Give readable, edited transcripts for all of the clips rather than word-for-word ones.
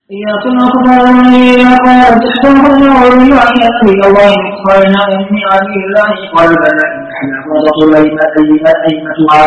إياكم أخبارني إذا قالت إحداهن والله أبي الله قالنا إني علي الله قال بلى إنك لفظة أيمتها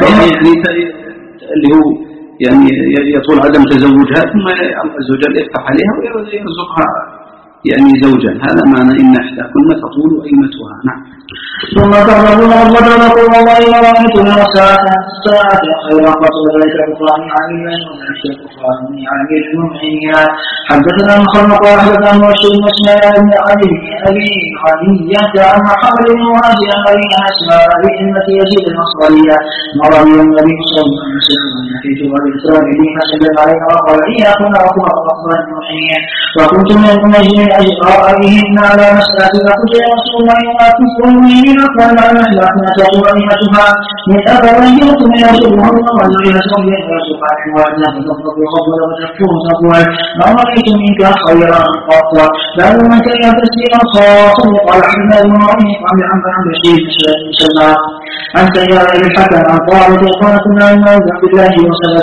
اللي هو يعني يطول عدم تزوجها ثم الله عز وجل يفتح عليها ويرزقها يعني زوجا. هذا معنى إن إحداكن تطول أيمتها. نعم. ثم تغربون وضربكم الله ورأيتم الساعة خيرا فصل ذلك كفران عليا وذلك كفران علي المؤمنين. حدثنا مخلق وحدثنا مرشد مسلم بن علي أبي علية عن محمد بن وهب أبي أسماء بإمة يزيد النصرانية مر بي النبي صلى الله عليه وسلم في جوار الإسلام به فسلم عليه وقال إياكم وكفر أخبار المؤمنين وكنت من أجل أجرائهن على مسألة فقلت يا رسول الله ما كفر المؤمنين قال على أخلاقنا تقول أئمتها من أبويكم يرزقها الله وجعل سويا ويرزقها حوالنا فتطلق الخطوة وتكفر تقول ما رأيت منك خيرا قط بل من كان تسليما خاصا قال حماد بن ربيع عن بشير مسلم عن سيارة الحكم عن طالب قال كنا نوزع بالله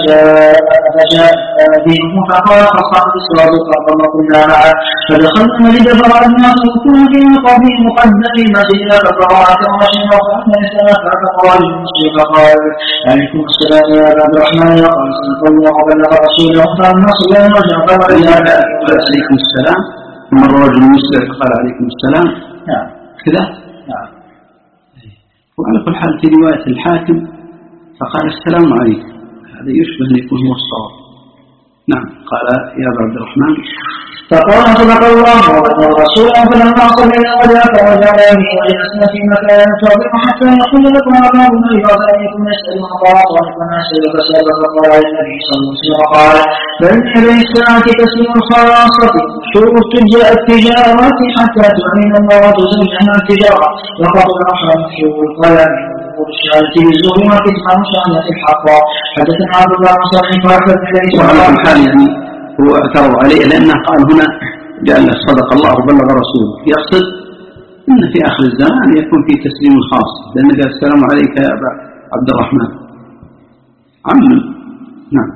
فجاء بهم فقال فصعد الصراط فقال كنا معه فدخلنا المسجد فرأينا فكنا في مقابل مقدم المسجد فقرأت ومشينا وفأنا السلام فقال المسجد فقال عليكم السلام يا عبد الرحمن قال صدق الله وبلغ رسوله فالنصر لا نرجع قال عليكم السلام ثم الرجل المسلم قال عليكم السلام. نعم كذا. نعم. وعلى كل حال في رواية الحاكم فقال السلام عليكم هذا يشبه أن يكون هو الصواب. نعم. قال يا عبد الرحمن فقال صدق الله وبلغ رسوله فلما صلينا وجاء فرجعنا به وجلسنا في مكان فاضح حتى يقول لكم أباب النبي فأيكم يسأل الله ولكم أسأل فسأل فقال النبي صلى الله عليه وسلم قال بين يدي الساعة تسليم الخاصة شروط التجارة حتى تعين المرأة زوجها التجارة وقد رحم في القلم والشهادة بالزور وكتمان شهادة الحق. حدثنا عبد الله بن صالح وأحمد بن ليس وعلى الحال يعني هو اعترض عليه لأنه قال هنا جعل صدق الله وبلغ رسوله يقصد إن في آخر الزمان يكون في تسليم خاص لأنه قال السلام عليك يا أبا عبد الرحمن عم. نعم.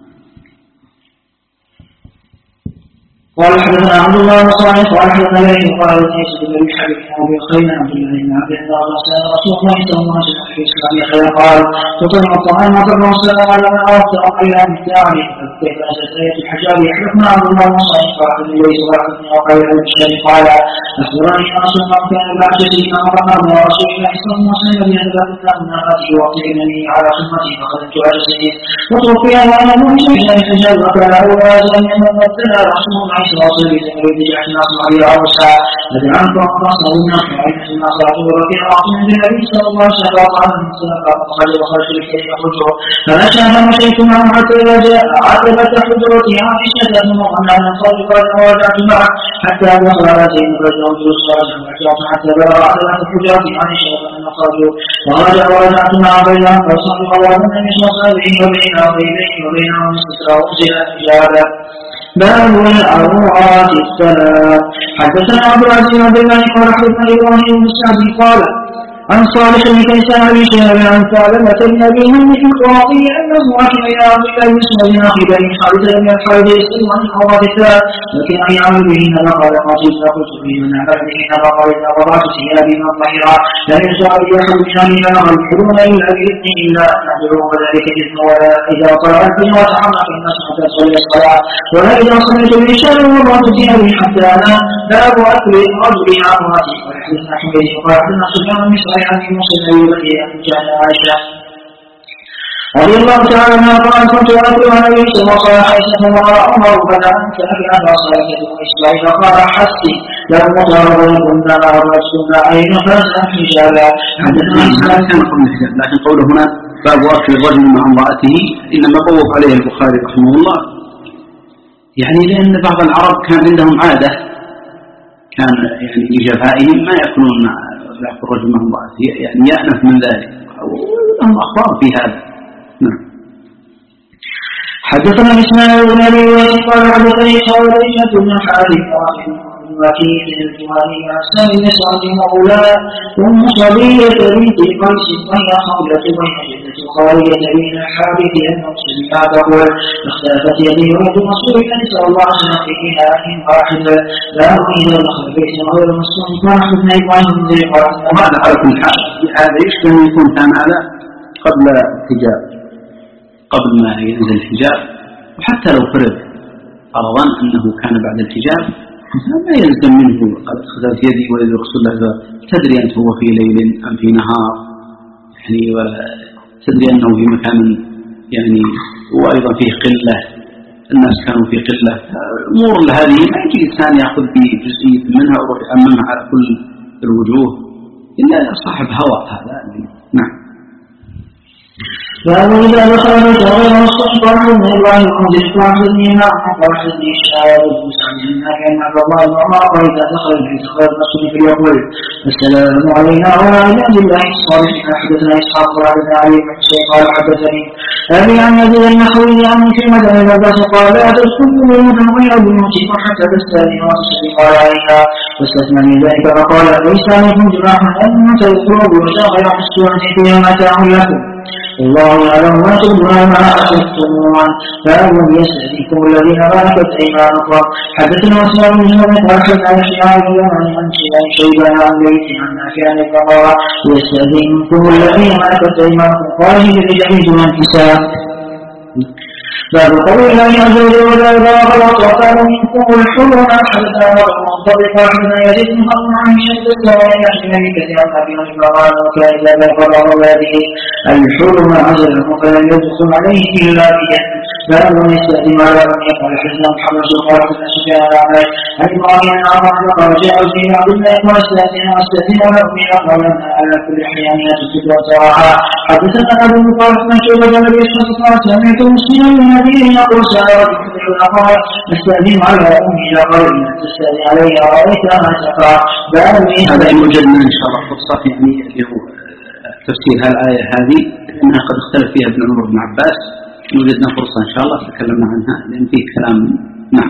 قال حدثنا عبد الله بن صالح قال حدثنا ليث قال ليس بن حبيب ابي خير عبد الله بن عبد الله رسول الله صلى الله عليه وسلم في اسلام خير قال تطعم الطعام وتبع السلام على من اردت الى مكتاري كيف ازلت الحجاب حدثنا عبد الله بن صالح قال ليس وحدثنا وقال المشتري قال اخبرني ان رسول الله كان بعد سيدنا مرحبا ورسول الله صلى الله عليه وسلم يتبادل من هذه وقتني على خدمتي فقدمت على سيدي وتوفي وانا مؤمن الحجاب وكان اول ان يمثلها رسول الله واصل بسبب جعلنا صحابي عروسا لدعانك وقصنا لنا فعين الناس رجل ربيع وعطنا بالنبي صلى الله عليه وسلم وقال من سلك وخرج وخرج لكي يخرجه فمشى فمشيت معه حتى رجاء عتبة حجرتي عائشة ثم قلنا من صدق ورجعت معه حتى دخل هذين الرجل جلوس ورجعت حتى بلغ عتبة حجرتي عائشة ثم خرجوا ورجع ورجعت معه بينهم فصدق الله النبي صلى الله عليه وسلم وبينهم سترة وانزل الحجابة. باب العورات الثلاث. حدثنا عبد العزيز بن الله قال حدثنا ابراهيم بن سعد قال عن صالح بن كيسان بن شهاب عن ثعلبة بن ابي هم في القراطي انه اكل الى عبد الله بن مسعود اخي بن حارثة بن الحارث يسأل عن العورات الثلاث لكن ان يعمل بهن فقال ما جئت قلت بهن عمل بهن فقال اذا وضعت ثيابي من الظهيرة لا يرجع لي احد شانها يغلبون الا باذن الا ان تدعوا وذلك اذن ولا اذا طلعت بي وتحرك الناس حتى تصلي الصلاه ولا اذا صليت بالعشاء وضعت ثيابي حتى انا باب اكل الرجل عوراتي. ويحدثنا حميد قال حدثنا سفيان بن عن موسى الذي جاء عائشة رضي الله تعالى عنها قال كنت أقول عن النبي صلى الله عليه وسلم عائشة وراء عمر فدعا أنت أبي أبا صالح وإسماعيل فقال حسي لو مطار كنا رسولنا أيضا فأسأل حجابا. حدثنا لكن قوله هنا باب أكل الرجل مع امرأته إنما قوف عليه البخاري رحمه الله يعني لأن بعض العرب كان عندهم عادة كان يعني لجفائهم ما يأكلون ذاك الرجل مع امرأته يعني يأنف من ذلك ولهم أخبار في هذا. نعم. حدثنا اسماعيل بن ابي وائل قال حدثني خولية بن حارث وكيل الجواني عن سالم بن سعد مولاه ام صبية بنت قيس وهي خولة بين جدة البخاري بن الحارث أنه سمع تقول اختلفت يدي ويد رسول الله صلى الله عليه وسلم في إناء واحد لا إذا دخل بيت غير مسلم فأحد نيوان من ذي وهذا على كل حال هذا يشبه أن يكون كان هذا قبل الحجاب قبل ما ينزل الحجاب، وحتى لو فرض فرضا أنه كان بعد الحجاب ما يلزم منه اختلفت يدي ويد رسول الله. تدري أنت هو في ليل أم في نهار يعني، ولا تدري أنه في مكان يعني وأيضا فيه قلة، الناس كانوا في قلة. أمور هذه ما يجي الإنسان يأخذ بجزئية منها ويروح يأممها على كل الوجوه إلا صاحب هوى هذا. نعم. فأبو إذا دخل بيت غير مسلم فأحد من إبراهيم المنذر فأحدني معه فأحدني الشاعر المسعد إنك كان عبد الله بن عمر وإذا دخل البيت غير مسلم فليقول السلام علينا وعلى عباد الله الصالحين. حدثنا إسحاق وعلى علي بن حسين قال حدثني أبي عن يزيد النحوي عن كلمة بن عباس قال لا تدخل بيوتا غير بيوتكم حتى تستأذنوا وتسلموا قال عليها واستثنى من ذلك فقال ليس عليكم جناح أن تدخلوا بيوتا غير مسلمة فيها متاع لكم الله يعلم ما تبدون ما أخذتمون فأول يستهديكم الذين ملكت أيمانكم. حدثنا عثمان بن جبل قال حدثنا يحيى بن يمان عن شيبان عن ليث عن نافع عن ابن يستهديكم الذين ملكت أيمانكم قال لجميع من حساب. باب قول الله عز وجل ولا غلط وقال منكم الحر حدثنا منطبق حدثنا يزيد بن حرب عن شد السماء يحمل كثيرا في القرآن وكان إذا بلغ هذه الحر عزله فلم يدخل عليه إلا بيد. باب يستأذن على من يقال حدثنا محمد قال حدثنا سفيان عن عمرو عن إبراهيم عن عمرو قال جاء زيد عبد الله واستأذن ولا أؤمن قال على كل حين تكتب وتراها. حدثنا أبو بكر بن شعبة عن أبي إسحاق قال سمعت مسلما يقول سألت كثير الأخوات نستأذن على أمي قال إن تستأذن علي رأيت ما تقع. هذا يوجد إن شاء الله فرصة يعني تفسير هالآية هذه لأنها قد اختلف فيها ابن عمر بن عباس، وجدنا فرصة إن شاء الله تكلمنا عنها لأن فيه كلام. نعم.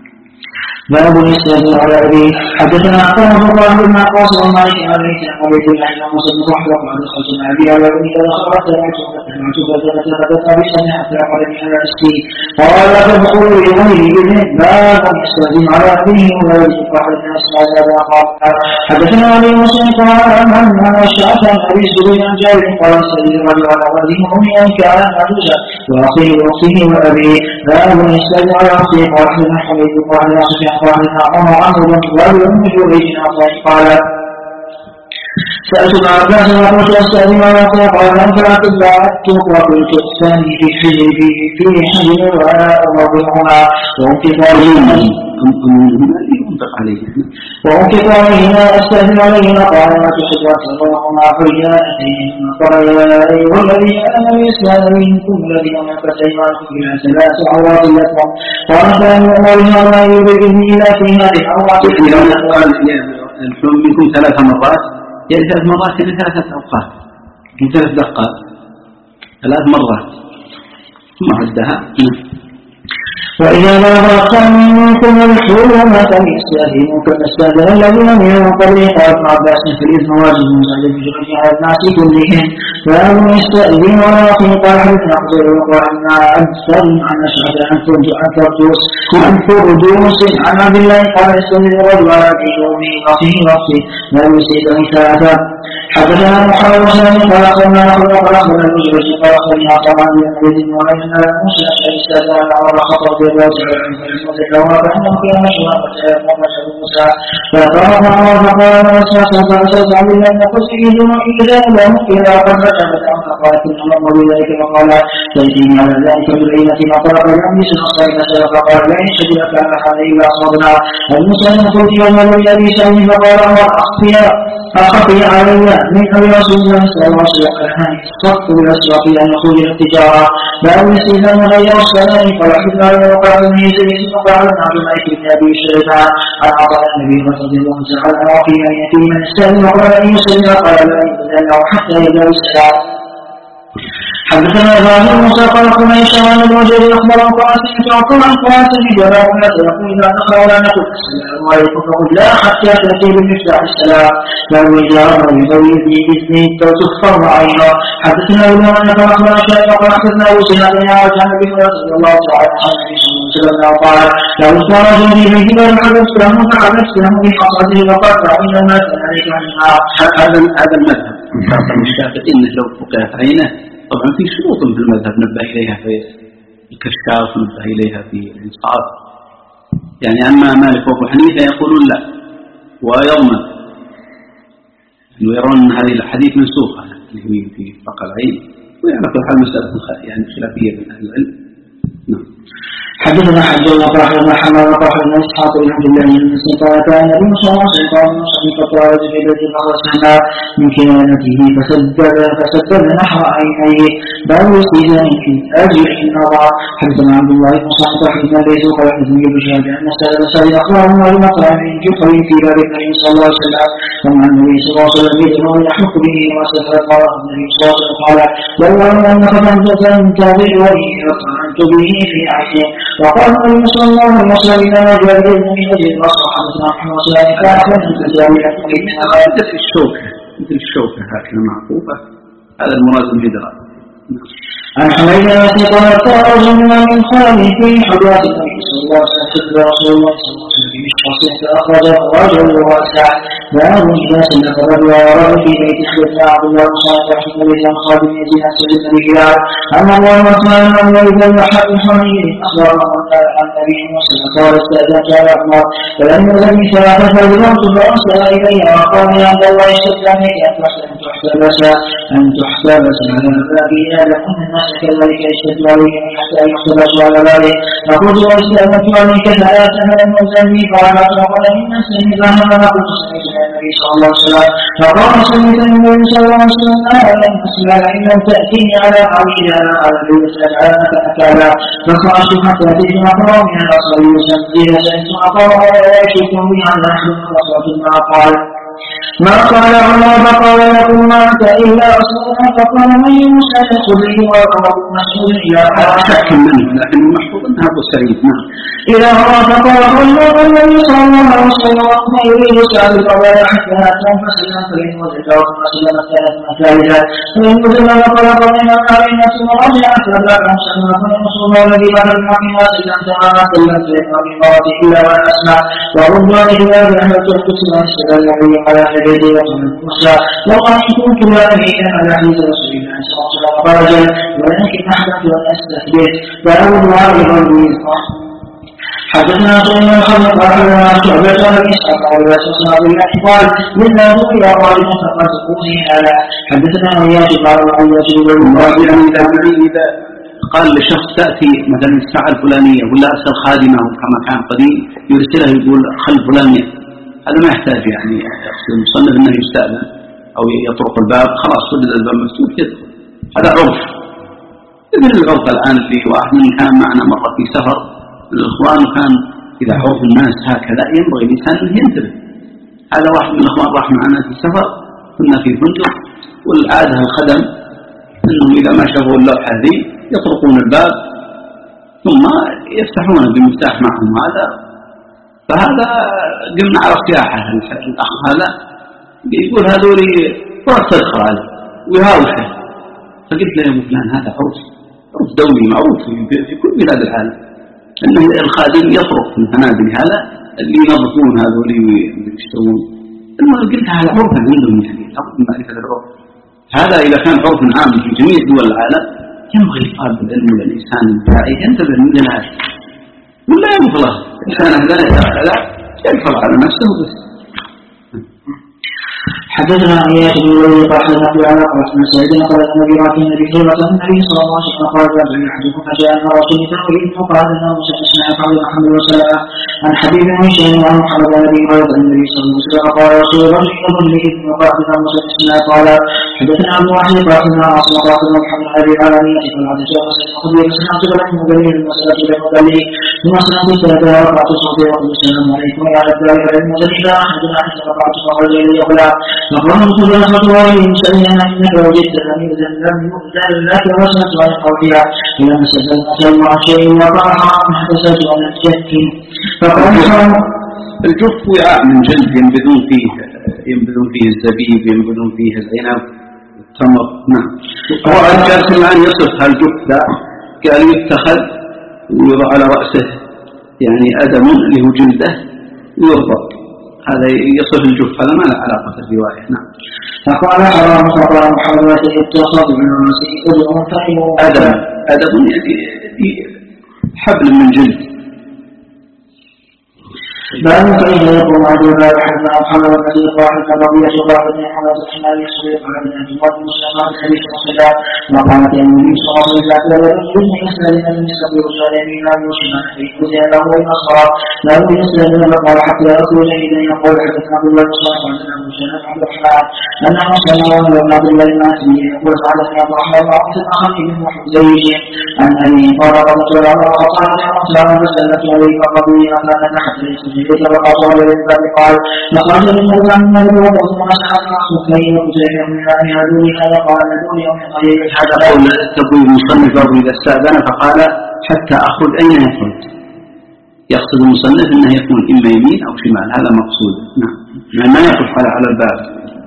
باب الاستئذان على أبيه. حدثنا أخبرنا الله بن عباس ومالك عن أبي عبيد الله بن موسى بن رحمة وعن خلف بن أبي على أبي إذا أخبرت سمعت فزادت أبي سمع حتى قال من على السين قال فادخلوا إليه بإذن. باب الاستئذان على أبيه ولا يجب أحد الناس هذا قال. حدثنا أبي موسى قال عن الشعث عن أبي سبيل عن جابر قال استأذن الرجل على ولده مؤمنا كان عجوزا وأخيه وأخته وأبيه. باب الاستئذان على أخيه قال حدثنا حميد قال قال عمر عمرو بن طلال بن جريج قال سألت ابن عباس وقلت أستأذن على أخيه قال فلا تبعت وقلت الثاني في حجر وأنا أرضعها وأنفق عليهما أستأذن عليهما قال ما تحب وتضرهما حياتين قال يا أيها الذين آمنوا يسأل منكم الذين ملكت أيمانكم إلى ثلاث عورات لكم قال فإن أمرها ما يريد إلا في هذه العورات. قال الحلم منكم 3 مرات يعني 3 مرات يعني 3 أوقات من 3 دقات 3 مرات ثم عدها. وإذا بلغت منكم الحلم فليستأذنوا كما استأذن الذين من قبله قال ابن عباس في الإذن واجب زاد بجرد على الناس كلهم. فلم يستأذن ولا يقين قال حدثنا أخزر وقالنا أكثر عن أشهد عن فردوس عن عبد الله قال يستأذن الرجل على أبيه وأمه وأخيه وأخته لا يسيد من 3. حدثنا محمد بن سلام قال أخبرنا قال أخبرنا المجرد قال أخبرني عطاء عن يزيد وأن موسى استأذن على عمر الخطاب الله تعالى عنه فالمذكر فإنه كان مشروعا فتيقظ موسى فقال عمر فقال موسى فأسأل عبد الله أن قصيده إذا لم إذا قد رجبت عن فقال كل أمر بذلك فقال تأتيني على ذلك بالعينة ما طلب الأمس نصر نسأل فقال لا يشهد لك أن هذا إلا أصابنا الموسى قلت يوم الذي سألني فقال عمر أخفي علي من أبي رسول الله صلى الله عليه وسلم الصف بالأسواق أن يخرج التجارة لا يستيزن غير السلام فلحظنا وقال من يزيد وقال من عبد الملك بن أبي شريفة عن عطاء النبي رضي الله تعالى عنه وفي من يتيم من السلام وقال أن يسلم قال لا يبدأ له حتى يبدأ السلام. حدثنا ابراهيم موسى قال كنا يشاء الوجه اخبر قاسم فاعطوا عن قاسم جبار لا تقول اذا دخل ولا نقول السلام عليكم فقل لا حتى تاتي بمفتاح السلام بل اذا امر بغير باذنه تكفر عينه. حدثنا ابن ان فاخبر شيء وقال حدثنا ابو سنان وكان النبي صلى الله عليه وسلم قال لو صار رجل في جبال حدث له فحدث له بحصاته وقال فان ما كان عليك عنها. هذا المذهب الشافعي انه لو فقهت عينه طبعا في شروط في المذهب نبه إليها في الكشاف نبه إليها في الإنصاف. يعني أما مالك وأبو حنيفة يقولون لا ويضمن ويرون أن هذه الحديث منسوخة اللي في فقه العين ويعرف الحال مسألة يعني خلافية من أهل العلم. نعم. حدثنا حج الله قال محمد وقال بن اسحاق بن عبد الله بن مسعود قال كان النبي صلى الله عليه وسلم فقال في بيت فغسلنا من كنانته فسدد نحو عينيه باب استئذان في اجر النظر. حدثنا عبد الله بن صالح حدثنا ليس وقال حدثني بشهاده ان سائل اخبرهم والمطعم من جحر في باب النبي صلى الله عليه وسلم ثم النبي صلى الله عليه وسلم يدعو يحك به وسفر قال النبي صلى الله عليه وسلم قال لو انك تنتظر ولي فطعنت به في عينه. وقال النبي صلى الله عليه وسلم إذا ما جاء بإذن من أجل النصر حدثنا محمد صلى الله عليه وسلم مثل الشوكة هكذا معقوفة هذا المراد بالهجرة. عن حميد بن قال رجل من خالي في حجرات النبي صلى الله عليه وسلم رسول الله صلى الله عليه وسلم في مشخصه فأخرجه رجل واسع باب إذا سلف الرجل ورد في بيت حدثنا عبد الله بن صالح رحمه الله عن خالد بن يزيد عن سيد بن هلال أما الله وسلم أن إذا الحق الحميد أخبره عن النبي موسى قال استأذنت على عمر فلم يزل ثلاثة فذهبت فأرسل إلي وقال يا عبد الله اشتد عليك أن تحتبس على بابي لكن الناس كذلك يشتد عليهم حتى يحتبس على بابه. فقلت واستأذنت عليك ثلاثة فلم يزلني قال فقال من نفسه فهما قلت سمعت النبي صلى الله عليه وسلم فقال سمعت النبي صلى الله عليه وسلم لن أسمع إن لم تأتيني على قوله على البيت أجعلك أكالا. فخرجت حتى أتيت مقام من الأصل وسجل سألت أقرأ ولا يشكر بي عن أحد فصلت ما قال عمر فقال لكم ما أنت إلا رسولنا فقال من يوسف خذه وقال مسؤول إلى شك منه لكن المحفوظ أنها أبو سعيد. نعم. إلى هو فقال خلق النبي صلى الله عليه وسلم ما يريد سعد القضايا حتى أتهم فسلم فإن وزده فسلم ثالثا فإن وزد فقال قضينا علينا ثم رجع فبعد سلم فإن رسول الله الذي بعد الحكم سلم تماما سلم فإن بمرض إلا وأن أسمع ورد ذلك لا بأهل تحدث ما استدل النبي على حديثه وقال موسى وقال إن كنت لا أمين على حديث رسول الله صلى الله عليه وسلم فرجا ولكن أحدث أن أستثبت فأول هذه الرزق. حدثنا سليمان بن حرب قال شعبة عن إسحاق قال وسوسنا بالله قال منا رؤيا قال فقد تقولي هذا. حدثنا عياش قال وعياش إذا قال لشخص تأتي مثلا الساعة الفلانية ولا أسأل خادمه كما كان قديم يرسله يقول خل فلانية هذا ما يحتاج يعني المصنف أنه يستأذن أو يطرق الباب خلاص وجد الباب مفتوح يدخل. هذا عرف مثل العرف الآن في واحد من كان معنا مرة في سفر الإخوان وكان إذا عرف الناس هكذا ينبغي الإنسان أن ينتبه. هذا واحد من الإخوان راح معنا في سفر كنا في فندق والعادة الخدم أنهم إذا ما شافوا اللوحة هذه يطرقون الباب ثم يفتحون بمفتاح معهم هذا. فهذا قمنا على صياحة الأخ هذا يقول هذولي فرص تدخل عليه ويهاوشه. فقلت له يا أبو فلان هذا عرف دولي معروف في كل بلاد العالم أن الخادم يطرق في الفنادق هذا اللي ينظفون هذولي ويشترون. المهم قلت هذا عرف عندهم يعني أفضل معرفة العرف هذا إذا كان عرف عام في جميع دول العالم ينبغي طالب العلم والإنسان الداعي ينتبه من هذا ولا ينفضه إنسان لا ينفض على نفسه بس. حدثنا عياش بن وليد قال حدثنا على قال من سيدنا قال النبي راتي النبي صلى الله عليه وسلم قال رجل يحدث فجاء من رسول الله فقال انه سمع قول محمد وسلم عن حبيب بن هشام عن محمد النبي قال النبي صلى الله عليه وسلم قال رسول الله يقول لي وقال انه سمع قال حدثنا عبد الواحد قال حدثنا عاصم قال حدثنا محمد النبي على نيته قال حدثنا خذي فسمعت له مبين المسألة لمبين ثم سمعت ثلاثة ورفعت صوتي وقلت السلام عليكم يا رب العالمين المزيد حدثنا حدثنا رفعت فقال لي غلام فقال خلافة والي سألنا إنك وجدت أميرا لم يؤذن لك وسنت عن قولها فلما سألت عن شيء وقال حرام حدثت عن الجهك فقال الجف وعاء من جلد ينبذون فيه الزبيب، ينبذون فيه العنب، التمر. نعم. هو جالس الآن يصف هالجف ذا، قال يتخذ ويضع على رأسه يعني أدم اللي هو جلده ويربط، هذا يصف الجف، هذا ما له علاقة بالرواية. نعم. فقال حرام فقال محمد يتصف بالرأس أدم يعني حبل من جلد. باب فإذا يقوم عدو باب حتى أصحاب الكثير واحد رضية واحد من حمد الحمال يصير على الأجوال المسلمات الحديث والصلاة وقالت يا النبي صلى الله عليه وسلم لا يجوز يسأل من المسلم والظالمين لا يوشنا فيجوز له النصارى لا يسأل من قال حتى يخرج إلى يقول حدث عبد الله صلى الله عليه وسلم وسلم عبد الرحمن أن مسلم وابن عبد الله الماسي يقول حدثنا عبد الرحمن وعبد الأخي بن محزيج عن أبي قال رضي الله عنه قال يا رسول الله فسألت عليك قضية كانت تحت فقال قال لقد من النبي وقد سألنا سكين وزيد من يدوني هذا قال دوني ومن قليل هذا قول تقول المصنف إذا استأذن فقال حتى أخرج أين يخرج، يقصد المصنف أنه يكون إما يمين أو شمال، هذا مقصود. نعم. يعني ما يقف على الباب.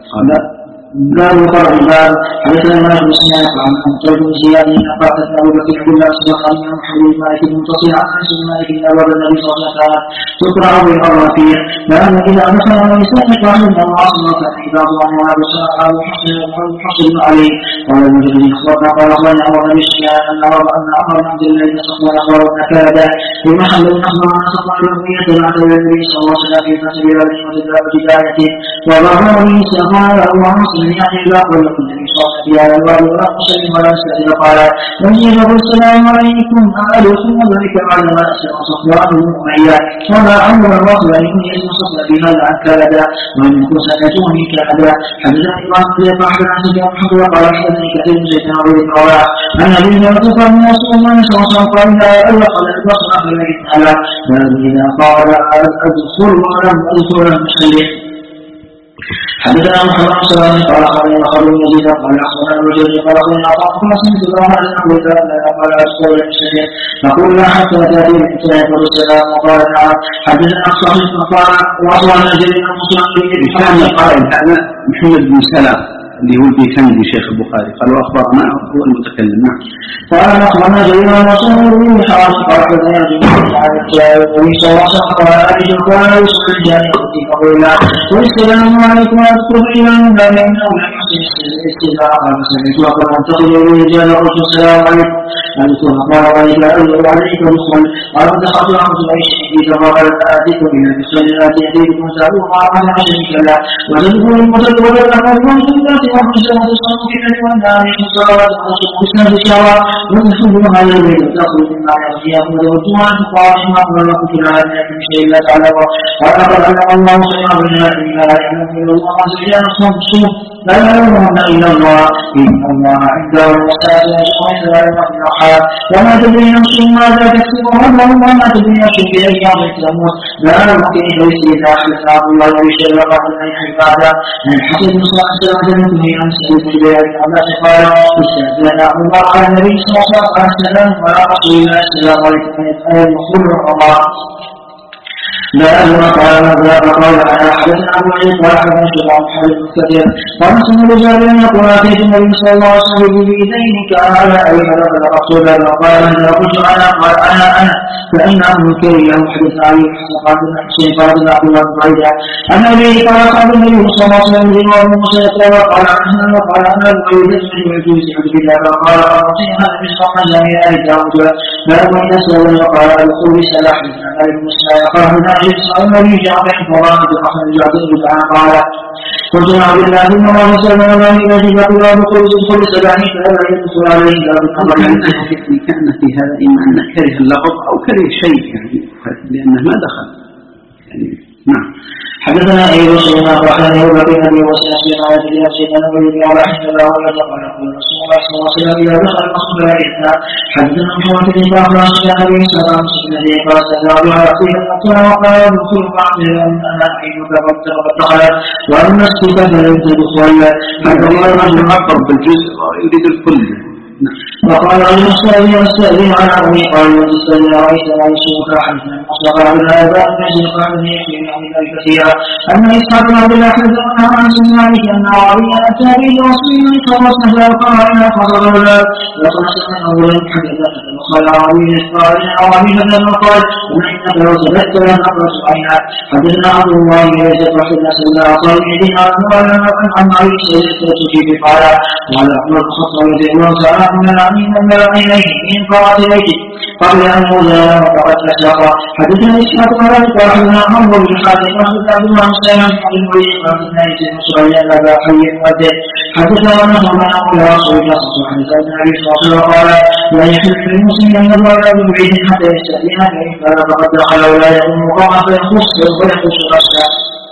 لا يقرأ الباب حدثنا مالك بن سنان عن طيب بن زياد قال ابو بكر عبد الله صدق عن محمد مالك المنتصر عن انس بن مالك ان ولد النبي صلى الله عليه وسلم تقرا بالرافيه لان اذا دخل من يستحق عنه من العاصمه فاذا ظن هذا سال حصل عليه قال المجرد اخبرنا قال اخبرنا عمر بن سفيان ان عمر بن عبد الله بن صفوان اخبر ان كاد في محل اخبر عن صفوان بن يتبع النبي صلى الله عليه وسلم في فتح بلاده وتدايته وظهر سفار يعني لا أقول لكم النبي صلى الله عليه وسلم على الوالد ولا مسلم ولا سأل قال وجيب السلام عليكم أهلكم وذلك بعد ما أسر صفوان بن أمية وما أمر الرسول أن يكون اسم صفوان بهذا عن كندا وأن يكون سنته من كندا حدثني الله بن أحمد عن سفيان محمد وقال حدثني كثير من زيد بن رواح أن أبي هريرة من رسول الله صلى الله عليه وسلم قال لا ألقى البصر فلن على إذا قال أدخل ولم أدخل المسلم. حدثنا محمد بن سلام قال اخبرنا خالد بن يزيد قال اخبرنا الرجل قال اخبرنا عطاء قال سمعت الله عن ابي ذر قال ادخل المسجد فقل لا حتى تاتي الفتنه والسلام وقال نعم. حدثنا صحيح قال واخبرنا جرير بن مسلم قال هذا محمد بن سلام اللي هو البيكندي شيخ البخاري قال واخبرنا هو المتكلم. نعم. قال اخبرنا جرير بن مسلم بن حرام قال حدثنا جرير عن النبي صلى الله عليه وسلم قال ابي قال يصلي الجاريه في قبرنا والسلام عليكم ورحمه الله وبركاته انه لم يحسن الاستدعاء فسمعت وقد انتقل اليه رجال قلت السلام عليكم قال قال وعليك عليك ادخل قال دخلت رحمه الله شديد فقال اتيكم الى المصليات ياتيكم سالوه قال ما شريك له وتدخل المتدبر الاحوال والسنه والحسنه تصلوا في الليل والنهار والصلاه والحسنه بالشهوات وتحب هذا البيت وتخرج مما ياتيها وتوجه عن فقراء ما قال لكم في العالم من شيء لا تعلمه قال لقد علم الله خيرا بالله لا يعلم الا الله عز وجل اصنام السوء لا يعلمهن الا الله ان الله عنده المسائل ويسوع لا يعلم الارحام وما تدري نفس ماذا تكسب غدا وما تدري نفس باي ارض تموت لا يمكن ليس اذا حدث الله ويشهد وقد ان عباده ان حسب صلاه السلام عن سيد الجبال عباس قال استاذن عمر على النبي صلى الله عليه وسلم وعلى رسول الله السلام عليكم ان يدخل الله لا أدرى قال ماذا فقال أنا حدثنا أبو عيد قال حدثنا شباب حدث كثير قال سمع رجال يقول أتيت النبي صلى الله عليه وسلم بيدين كان أي هذا رسول الله قال إذا قلت أنا قال أنا فإن أمر كريه حدث علي قال ابن حسين قال ابن عبد الله بن بعيد أن أبي قال قال النبي صلى الله عليه وسلم جنوب موسى قال قال أنا قال أنا بعيد اسمه ويجوز عبد الله قال أرسل هذا بسرعة جميع آل داود لا وإن أسأل وقال الخروج سلاح من أمر المسلم قال النبي جاء بحفظان بحفظ الجعدين قال قلت عبد الله بن الله صلى الله عليه وسلم الله بقول ادخل سبعني فلا يدخل عليه كان في هذا إما أن كره اللفظ أو كره شيء يعني لأنه ما دخل يعني. نعم. حدث حدثنا أيضا سيدنا أخبرنا يوم بين أبي وسياسين على تلك سيدنا نبي الله حتى لا ولا قال رسول الله صلى الله عليه وسلم إذا دخل المصطفى إذنا حدثنا محمد بن فاخر سيدنا النبي صلى الله عليه وسلم الذي قال سيدنا أبي عاصم المطلع وقال يدخل بعض أنا أعينك فقد دخلت وأما السكة فلم تدخل هذا الله رجل أقرب بالجزء يريد الكل. وقال عن المستأذن والسائل عن أبي قال والمستأذن رئيس لا يسوك حدثنا المصطفى عن الآباء المجد قال لي في عن كثيرا أن إسحاق بن عبد الله حدثنا عن سمعه أن عربيا أتى به رسول الله صلى الله عليه وسلم فقال فضربنا وقال أولا حدثنا وقال عربي قال عربي فلما قال وإنك لو سبت لن أقرأ عينا حدثنا عبد الله يزيد حدثنا سيدنا قال إذن عن عائشة يستوى قال وعلى عمر الخطاب رضي الله تعالى من العمين من عينيه من قرات بيته قبل أن يوزن وقد أشاق حدثنا إسحاق بن حدثنا عمرو بن حاتم حدثنا عبد الله بن سلام بن المولد حدثنا يزيد بن سليمان أبا حي المؤدب حدثنا أنه من أقول رسول الله صلى الله عليه وسلم النبي صلى الله عليه وسلم قال لا يحل للمسلم أن يضع له بعيد حتى يستأذن فإن كان فقد دخل ولا يكون مقامة فيخص ويخص نفسه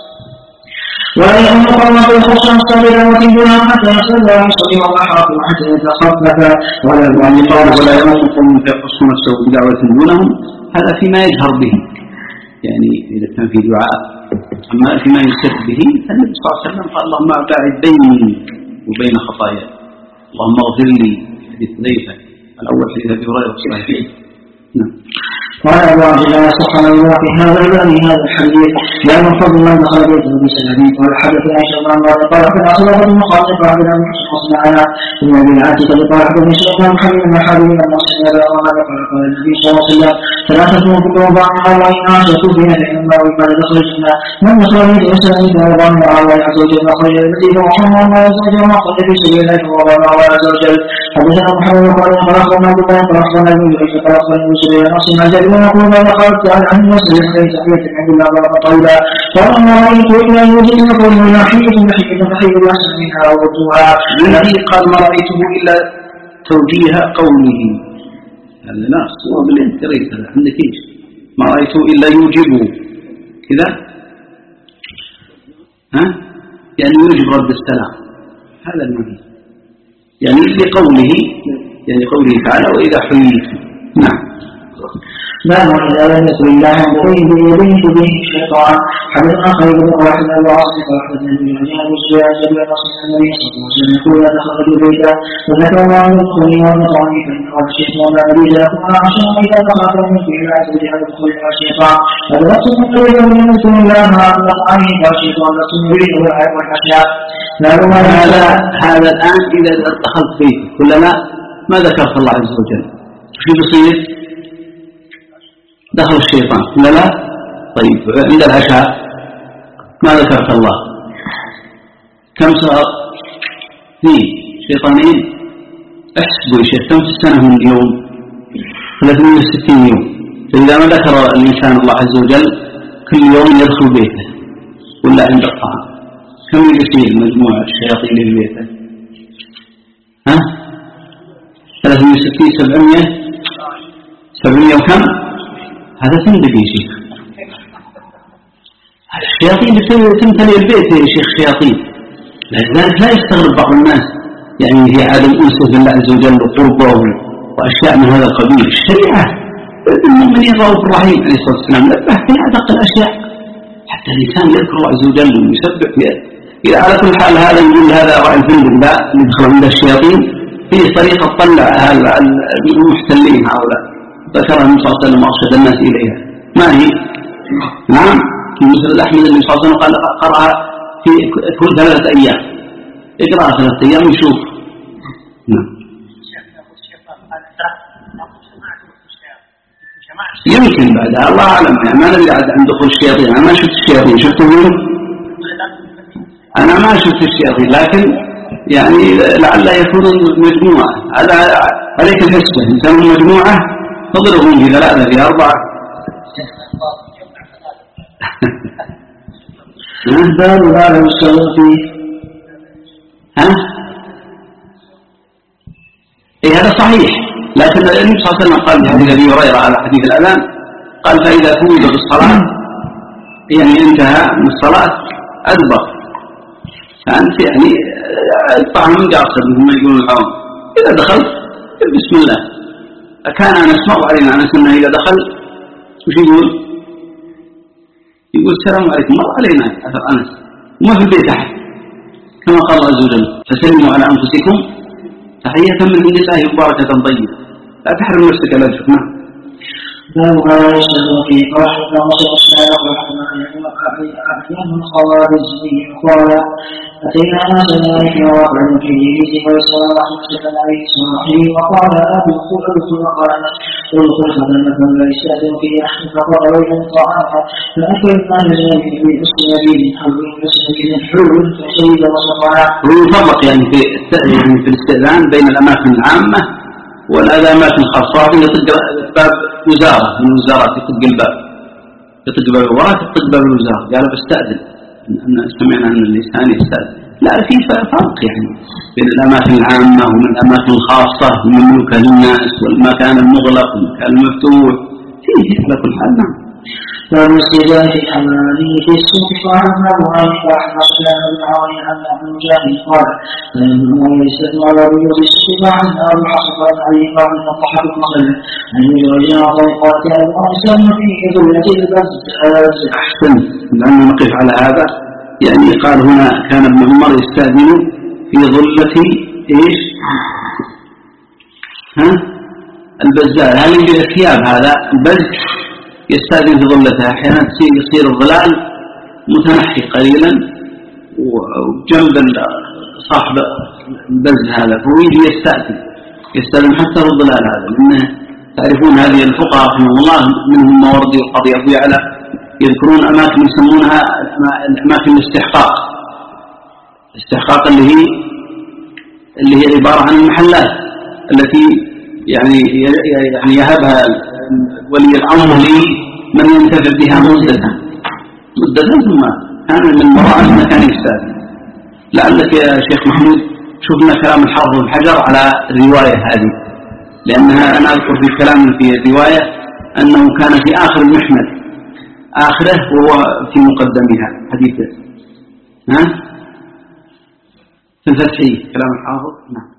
ولا يكون مقامة فيخص نفسه بلا دونه حتى يصلي ويصلي وضحاك حتى يتخفف ولا يكون فيخص نفسه بدعوة دونهم. هذا فيما يجهر به يعني إذا كان في دعاء. أما فيما يسر به فالنبي صلى الله عليه وسلم قال اللهم أبعد بيني وبين خطاياي اللهم اغفر لي. حديث ضيفة الأول حديث أبي هريرة صحيح. نعم. قال أبو عبد الله سبحانه الله في هذا الباب هذا الحديث لا من فضل من دخل بيته بسلامه قال حدثنا عائشة بن عمر قال حدثنا صلاة بن مخاطب عبد الله بن مصنعنا ثم ابن عاتقة قال حدثني سليمان محمد بن حبيب بن مصنع قال النبي صلى الله عليه وسلم ثلاثة كل وضع مع الله إن عاشوا فيها فإنما وقال دخل الجنة من دخل بيته بسلامه فوضع مع الله عز وجل وخرج الذي وحمى الله عز وجل وقال في سبيل الله فوضع مع الله عز وجل. حدثنا محمد قال أخبرنا بالله فأخبرنا ابن جريج قال أخبرنا ابن سبيل نصر جل ونقول ما دخلت على أهل مسلم ليس حية عند الله ورب طولا فلما رأيت إلا يوجد لكم من ناحية فحي الأحسن منها وردوها. الذي قال ما رأيته إلا توجيه قوله هذا ناس هو بالانتريت هذا عندك إيش ما رأيته إلا يوجبه كذا يعني يوجب رد السلام هذا المهم يعني لقوله يعني قوله تعالى وإذا حييتم. نعم. باب إذا لم يكن الله يديه به الشيطان. حدثنا خالد بن واحد أبو عاصم قال حدثنا ابن عجاب وسبيع جبل نصر النبي صلى الله عليه وسلم يقول لا تخرج بيتا وذكر الله من الدخول والمطعم فإنه الشيطان لا يريد لكم عشان إذا دخلت من في الله تريد أن تدخل مع الشيطان فدرست من قريبا من يذكر الله مع المطعم فالشيطان لست يريد والأشياء. هذا الآن إذا دخلت بيتك ولا لا ما ذكرت الله عز وجل شو بيصير؟ دخل الشيطان ولا لا؟ طيب عند العشاء ما ذكرت الله كم صار؟ 2 شيطانين احسبوا يا شيخ كم في السنة من اليوم؟ 360 يوم. فإذا ما ذكر الإنسان الله عز وجل كل يوم يدخل بيته ولا عند الطعام كم يصير مجموعة الشياطين اللي في بيته؟ 360 700 وكم؟ هذا تندب يا شيخ. الشياطين تمتلئ البيت يا شيخ شياطين. لذلك لا يستغرب بعض الناس يعني في عدم أنسه بالله عز وجل وقربه وأشياء من هذا القبيل. الشريعة المؤمنين رؤوف رحيم عليه الصلاة والسلام نبه في أدق الأشياء حتى الإنسان يذكر الله عز وجل ويسبح إذا على كل حال هذا يقول هذا رأي الفندق ذا اللي يدخل عند الشياطين فيه طريقة تطلع المحتلين هؤلاء ذكرها النبي صلى الله عليه وسلم وأرشد الناس إليها. ما هي؟ نعم في مسند أحمد النبي صلى الله عليه وسلم قال قرأها في كل 3 أيام اقرأ 3 أيام ويشوف. نعم. يمكن بعدها الله أعلم يعني ما ندري عن دخول الشياطين. أنا ما شفت الشياطين شفتهم؟ أنا ما شفت الشياطين لكن يعني لعل يكونوا مجموعة عليك الحسبة إنسان مجموعة تضربهم في 3 في 4. باب لا يستوى فيه. هذا صحيح لكن النبي صلى الله عليه وسلم قال في حديث أبي هريرة على حديث الأذان قال فإذا توجد بالصلاة يعني انتهى من الصلاة أدبر، فأنت يعني الطعام قاصد مثل ما يقولون العوام. إذا دخلت بسم الله. كان أنس مر علينا أنس أنه إذا دخل وش يقول؟ يقول السلام عليكم. مر علينا أثر أنس وما في البيت أحد، كما قال الله عز وجل فسلموا على أنفسكم تحية من عند الله مباركة طيبة. لا تحرم نفسك لا تشوف. نعم. باب ما يشهد في قرحة وصل السلام أحيان الخوارزمي قال أتينا ناس ذلك وقعد في جيده ويسأل الله سبحانه عليه صاحبه وقال أدخل قال ادخل خدمة لا يستأذن في أحد فقال ويل طعاما فأكل ما نزل في أسنبيل حول أسنبيل حول فشهد وصفعه. هو يفرق يعني في الاستئذان بين الأماكن العامة والأماكن الخاصة. يطق باب وزارة من وزارات يطق الباب، يطق باب الوزارة، يطق باب الوزارة قال بستأذن أن سمعنا أن اللسان يستأذن. لا، في فرق يعني بين الأماكن العامة ومن الأماكن الخاصة ومن ملك الناس والمكان المغلق والمكان المفتوح فيه على كل حال. نعم. والاستئذان في الحمامية في السوق قال أبو هريرة وأحمد سفيان بن عون عن أبي مجاهد قال فإنه يستثنى على بيوت السوق عن أبي حصب عن علي قال أن الضحك المصلى أن يجري طريقات الأنسان في ذلة البزاز. أحسن. لأنه نقف على هذا يعني قال هنا كان ابن عمر يستأذن في ظلة إيش؟ البزاز. هل يجري الثياب هذا البز يستأذن في ظلتها. أحيانا يصير الظلال متنحي قليلا وجنب صاحب البز هذا فهو يجي يستأذن حتى في الظلال هذا. لأنه تعرفون هذه الفقهاء رحمه الله منهم ماوردي القاضي أبو يعلى يذكرون أماكن يسمونها الأماكن الاستحقاق اللي هي عبارة عن المحلات التي يعني يهبها ولي الأمر لمن ينتفع بها مدة ثم كان من وراء المكان يستأذن. لعلك يا شيخ محمود شوفنا كلام الحافظ بن حجر على الرواية هذه، لأنها أنا أذكر في كلام في الرواية أنه كان في آخر المحمد آخره وهو في مقدمها حديثه في الفتحي كلام الحافظ. نعم.